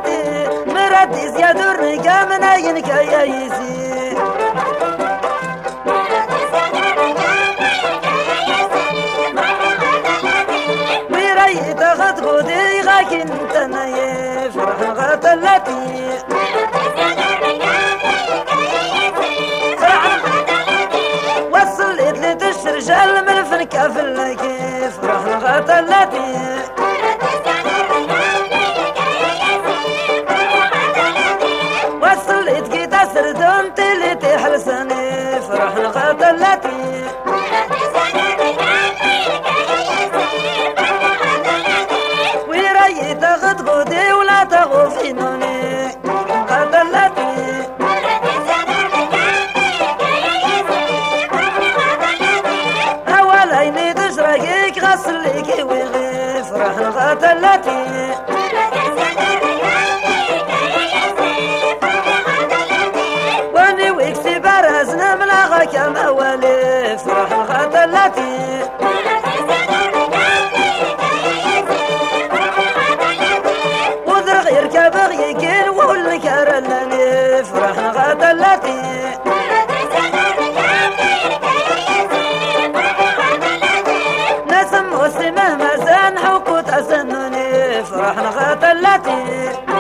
غطلتي مردي زيادو الرقا من عينك يا يزي ويريت غطبودي غاك انت نايف فرح غطلتي وصلت لي تشرجل من فنكة في الكيف فرح غطلتي وصلت كي تسردون تلي تحرسني فرح غطلتي ويريت غطبودي ولا تغوفينوني غطلتي أوليني تشرقيك غسليكي ويغي فرح غطلتي واني ويكسي برزنا ملاغا كم أولي فرح غطلتي وذر غير كبغيكين وولك رلني فرح غطلتي نسم مسلمه مزان حقوق تسنني فرح غطلتي